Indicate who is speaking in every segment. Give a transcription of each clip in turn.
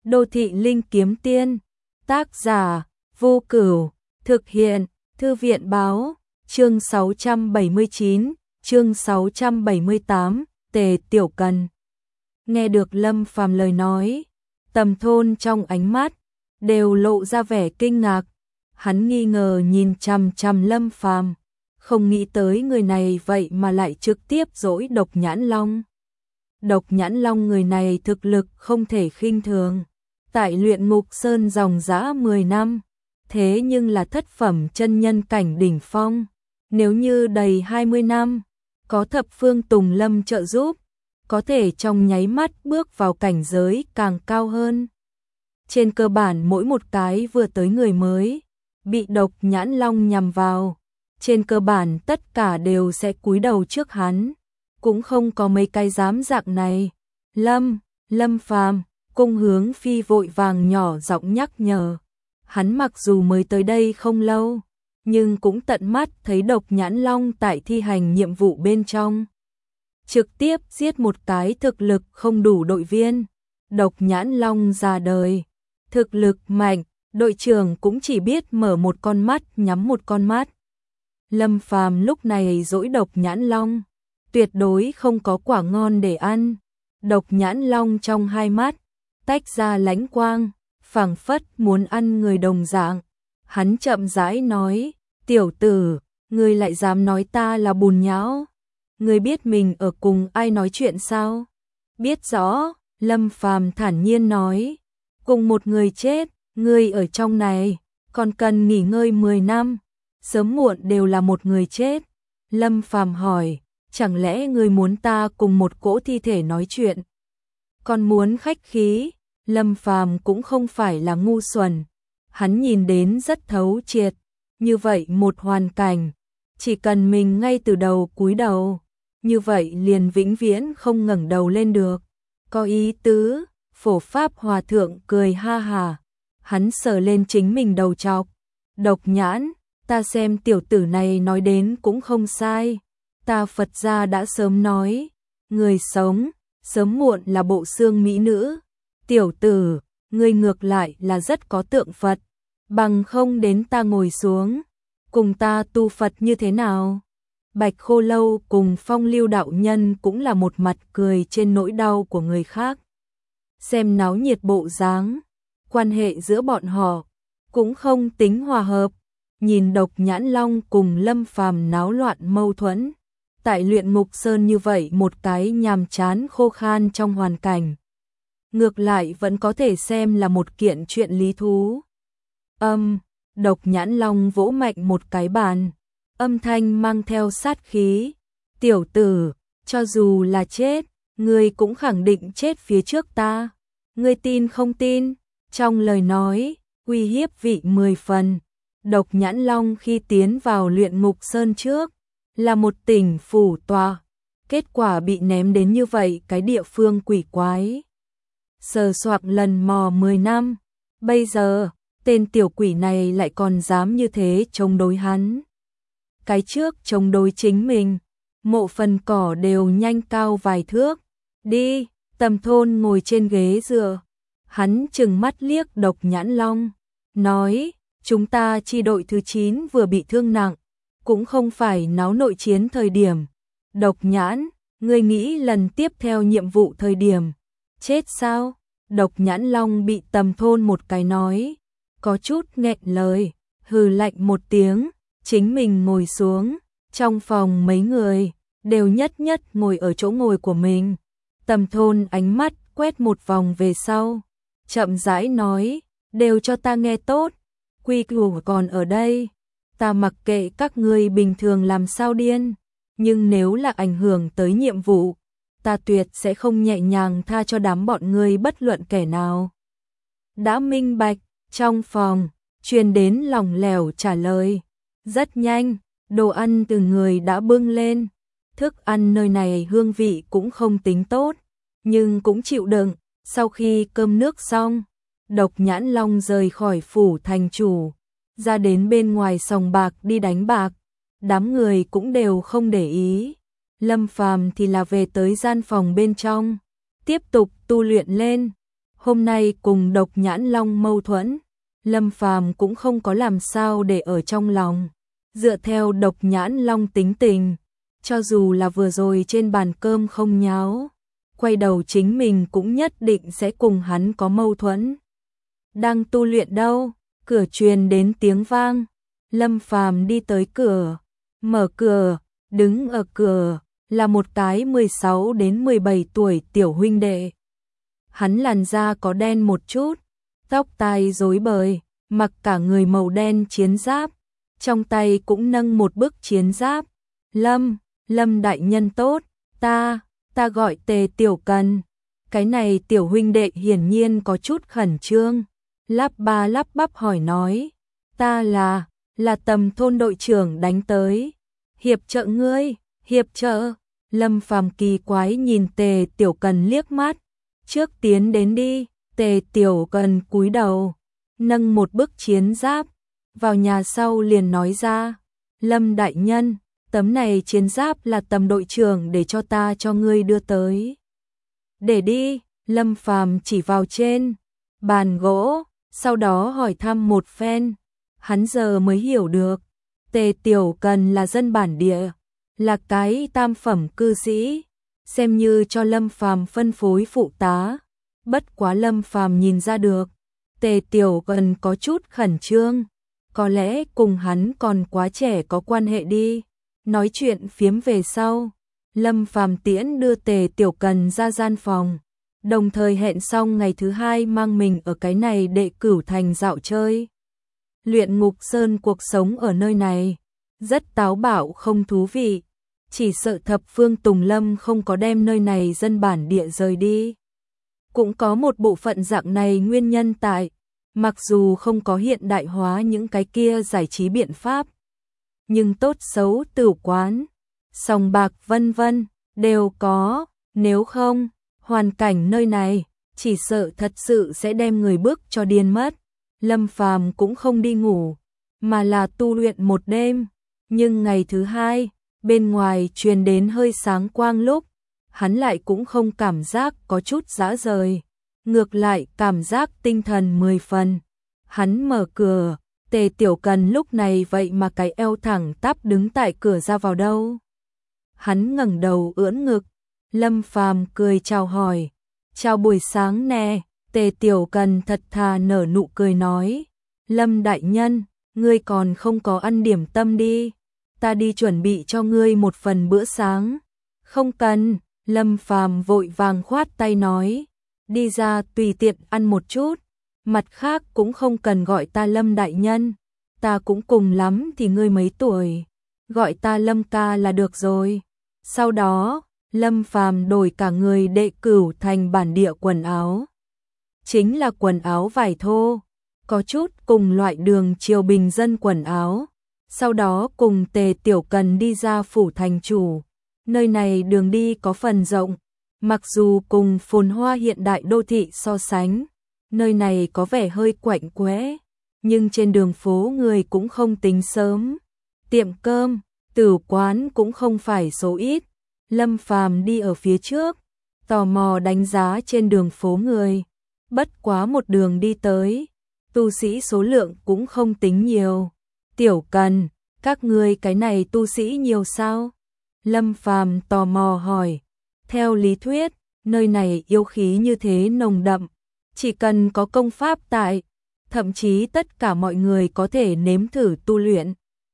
Speaker 1: Đô thị linh kiếm tiên. Tác giả Vô Cửu. Thực hiện Thư viện báo. Chương 679, chương 678, Tề Tiểu Cần. Nghe được Lâm Phàm lời nói, Tầm Thôn trong ánh mắt đều lộ ra vẻ kinh ngạc. Hắn nghi ngờ nhìn chằm chằm Lâm Phàm, không nghĩ tới người này vậy mà lại trực tiếp dỗi Độc Nhãn Long. Độc Nhãn Long người này thực lực không thể khinh thường. Tại Luyện Ngục Sơn dòng dã 10 năm, thế nhưng là thất phẩm chân nhân cảnh đỉnh phong. Nếu như đầy 20 năm, có Thập Phương Tùng Lâm trợ giúp, có thể trong nháy mắt bước vào cảnh giới càng cao hơn. Trên cơ bản mỗi một cái vừa tới người mới, bị Độc Nhãn Long nhằm vào, trên cơ bản tất cả đều sẽ cúi đầu trước hắn, cũng không có mấy cái dám dạng này. Lâm Phàm, Cung Hướng Phi vội vàng nhỏ giọng nhắc nhở. Hắn mặc dù mới tới đây không lâu, nhưng cũng tận mắt thấy Độc Nhãn Long tại thi hành nhiệm vụ bên trong. Trực tiếp giết một cái thực lực không đủ đội viên. Độc Nhãn Long già đời, thực lực mạnh, đội trưởng cũng chỉ biết mở một con mắt nhắm một con mắt. Lâm Phàm lúc này dỗi Độc Nhãn Long, tuyệt đối không có quả ngon để ăn. Độc Nhãn Long trong hai mắt tách ra lánh quang, phảng phất muốn ăn người đồng dạng. Hắn chậm rãi nói, tiểu tử, ngươi lại dám nói ta là bùn nhão? Ngươi biết mình ở cùng ai nói chuyện sao? Biết rõ, Lâm Phàm thản nhiên nói, cùng một người chết, ngươi ở trong này, còn cần nghỉ ngơi 10 năm, sớm muộn đều là một người chết. Lâm Phàm hỏi, chẳng lẽ ngươi muốn ta cùng một cỗ thi thể nói chuyện? Còn muốn khách khí? Lâm Phàm cũng không phải là ngu xuẩn, hắn nhìn đến rất thấu triệt, như vậy một hoàn cảnh, chỉ cần mình ngay từ đầu cúi đầu, như vậy liền vĩnh viễn không ngẩng đầu lên được. Có ý tứ. Phổ Pháp Hòa Thượng cười ha hà, hắn sờ lên chính mình đầu trọc. Độc Nhãn, ta xem tiểu tử này nói đến cũng không sai. Ta Phật gia đã sớm nói, người sống, sớm muộn là bộ xương mỹ nữ. Tiểu tử, ngươi ngược lại là rất có tượng Phật, bằng không đến ta ngồi xuống, cùng ta tu Phật như thế nào? Bạch Khô Lâu cùng Phong Lưu đạo nhân cũng là một mặt cười trên nỗi đau của người khác. Xem náo nhiệt bộ dáng, quan hệ giữa bọn họ cũng không tính hòa hợp. Nhìn Độc Nhãn Long cùng Lâm Phàm náo loạn mâu thuẫn, tại Luyện Ngục Sơn như vậy một cái nhàm chán khô khan trong hoàn cảnh, ngược lại vẫn có thể xem là một kiện chuyện lý thú. Độc Nhãn Long vỗ mạnh một cái bàn, âm thanh mang theo sát khí. Tiểu tử, cho dù là chết, ngươi cũng khẳng định chết phía trước ta. Ngươi tin không tin? Trong lời nói, uy hiếp vị 10 phần. Độc Nhãn Long khi tiến vào Luyện Ngục Sơn trước, là một tỉnh phủ tòa. Kết quả bị ném đến như vậy cái địa phương quỷ quái. Sờ soạc lần mò 10 năm. Bây giờ, tên tiểu quỷ này lại còn dám như thế chống đối hắn. Cái trước chống đối chính mình, Mộ Phần Cỏ đều nhanh cao vài thước. Đi, Tầm Thôn ngồi trên ghế dựa. Hắn trừng mắt liếc Độc Nhãn Long, nói, chúng ta chi đội thứ 9 vừa bị thương nặng, cũng không phải náo nội chiến thời điểm. Độc Nhãn, ngươi nghĩ lần tiếp theo nhiệm vụ thời điểm chết sao? Độc Nhãn Long bị Tầm Thôn một cái nói, có chút nghẹn lời, hừ lạnh một tiếng, chính mình ngồi xuống. Trong phòng mấy người đều nhất nhất ngồi ở chỗ ngồi của mình. Tầm Thôn ánh mắt quét một vòng về sau, chậm rãi nói, đều cho ta nghe tốt, quy củ còn ở đây, ta mặc kệ các ngươi bình thường làm sao điên, nhưng nếu là ảnh hưởng tới nhiệm vụ, ta tuyệt sẽ không nhẹ nhàng tha cho đám bọn ngươi bất luận kẻ nào. Đã minh bạch. Trong phòng truyền đến lỏng lẻo trả lời. Rất nhanh, đồ ăn từ người đã bưng lên. Thức ăn nơi này hương vị cũng không tính tốt, nhưng cũng chịu đựng. Sau khi cơm nước xong, Độc Nhãn Long rời khỏi phủ thành chủ, ra đến bên ngoài sòng bạc đi đánh bạc. Đám người cũng đều không để ý. Lâm Phàm thì là về tới gian phòng bên trong, tiếp tục tu luyện lên. Hôm nay cùng Độc Nhãn Long mâu thuẫn, Lâm Phàm cũng không có làm sao để ở trong lòng. Dựa theo Độc Nhãn Long tính tình, cho dù là vừa rồi trên bàn cơm không nháo, quay đầu chính mình cũng nhất định sẽ cùng hắn có mâu thuẫn. Đang tu luyện đâu? Cửa truyền đến tiếng vang. Lâm Phàm đi tới cửa, mở cửa, đứng ở cửa là một cái 16 đến 17 tuổi tiểu huynh đệ. Hắn làn da có đen một chút, tóc tai rối bời, mặc cả người màu đen chiến giáp, trong tay cũng nâng một bức chiến giáp. Lâm đại nhân tốt, ta gọi Tề Tiểu Cần. Cái này tiểu huynh đệ hiển nhiên có chút khẩn trương, lắp ba lắp bắp hỏi nói, ta là Tầm thôn đội trưởng đánh tới, hiệp trợ ngươi, hiệp trợ. Lâm Phàm kỳ quái nhìn Tề Tiểu Cần liếc mắt, trước tiến đến đi. Tề Tiểu Cần cúi đầu, nâng một bức chiến giáp, vào nhà sau liền nói ra, Lâm đại nhân, tấm này chiến giáp là Tầm đội trưởng để cho ta cho ngươi đưa tới. Để đi. Lâm Phàm chỉ vào trên bàn gỗ, sau đó hỏi thăm một phen. Hắn giờ mới hiểu được, Tề Tiểu Cần là dân bản địa, là cái tam phẩm cư sĩ, xem như cho Lâm Phàm phân phối phụ tá. Bất quá Lâm Phàm nhìn ra được, Tề Tiểu Cần có chút khẩn trương, có lẽ cùng hắn còn quá trẻ có quan hệ đi. Nói chuyện phiếm về sau, Lâm Phàm tiễn đưa Tề Tiểu Cần ra gian phòng, đồng thời hẹn xong ngày thứ hai mang mình ở cái này Đệ Cửu Thành dạo chơi. Luyện Ngục Sơn cuộc sống ở nơi này rất táo bạo không thú vị, chỉ sợ thập phương Tùng Lâm không có đem nơi này dân bản địa rời đi. Cũng có một bộ phận dạng này nguyên nhân tại, mặc dù không có hiện đại hóa những cái kia giải trí biện pháp, nhưng tốt xấu tử quán, sòng bạc vân vân đều có, nếu không, hoàn cảnh nơi này chỉ sợ thật sự sẽ đem người bước cho điên mất. Lâm Phàm cũng không đi ngủ, mà là tu luyện một đêm, nhưng ngày thứ hai, bên ngoài truyền đến hơi sáng quang lúc, hắn lại cũng không cảm giác có chút rã rời, ngược lại cảm giác tinh thần 10 phần. Hắn mở cửa, Tề Tiểu Cần lúc này vậy mà cái eo thẳng tắp đứng tại cửa ra vào đâu. Hắn ngẩng đầu ưỡn ngực, Lâm Phàm cười chào hỏi, chào buổi sáng nè. Tề Tiểu Cần thật thà nở nụ cười nói, Lâm đại nhân, ngươi còn không có ăn điểm tâm đi, ta đi chuẩn bị cho ngươi một phần bữa sáng. Không cần. Lâm Phàm vội vàng khoát tay nói, đi ra tùy tiện ăn một chút, mặt khác cũng không cần gọi ta Lâm đại nhân, ta cũng cùng lắm thì ngươi mấy tuổi, gọi ta Lâm ca là được rồi. Sau đó, Lâm Phàm đổi cả người Đệ Cửu Thành bản địa quần áo, chính là quần áo vải thô, có chút cùng loại đường triều bình dân quần áo. Sau đó cùng Tề Tiểu Cần đi ra phủ thành chủ. Nơi này đường đi có phần rộng, mặc dù cùng phồn hoa hiện đại đô thị so sánh, nơi này có vẻ hơi quạnh quẽ, nhưng trên đường phố người cũng không tính sớm. Tiệm cơm, tử quán cũng không phải số ít. Lâm Phàm đi ở phía trước, tò mò đánh giá trên đường phố người. Bất quá một đường đi tới, tu sĩ số lượng cũng không tính nhiều. Tiểu Cần, các ngươi cái này tu sĩ nhiều sao? Lâm Phàm tò mò hỏi. Theo lý thuyết, nơi này yêu khí như thế nồng đậm, chỉ cần có công pháp tại, thậm chí tất cả mọi người có thể nếm thử tu luyện.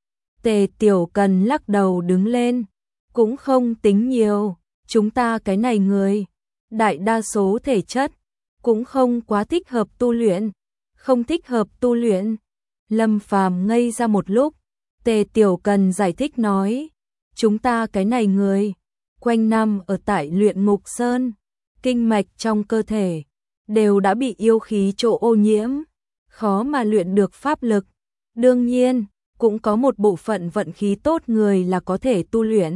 Speaker 1: Tề Tiểu Cần lắc đầu đứng lên, cũng không tính nhiều, chúng ta cái này người, đại đa số thể chất, cũng không quá thích hợp tu luyện, không thích hợp tu luyện. Lâm Phàm ngây ra một lúc, Tề Tiểu Cần giải thích nói, chúng ta cái này người, quanh năm ở tại Luyện Ngục Sơn, kinh mạch trong cơ thể, đều đã bị yêu khí chỗ ô nhiễm, khó mà luyện được pháp lực. Đương nhiên, cũng có một bộ phận vận khí tốt người là có thể tu luyện.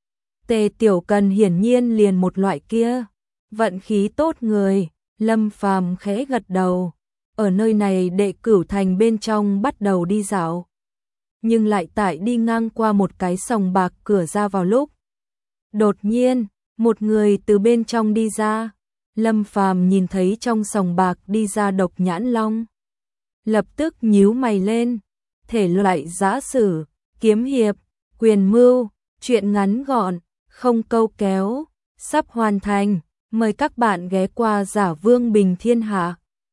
Speaker 1: Tề Tiểu Cần hiển nhiên liền một loại kia, vận khí tốt người. Lâm Phàm khẽ gật đầu, ở nơi này Đệ Cửu Thành bên trong bắt đầu đi dạo, nhưng lại tại đi ngang qua một cái sòng bạc cửa ra vào lúc, đột nhiên, một người từ bên trong đi ra. Lâm Phàm nhìn thấy trong sòng bạc đi ra Độc Nhãn Long, lập tức nhíu mày lên. Thể loại giã sử, kiếm hiệp, quyền mưu, truyện ngắn gọn, không câu kéo, sắp hoàn thành. Mời các bạn ghé qua Giả Vương Bình Thiên Hạ.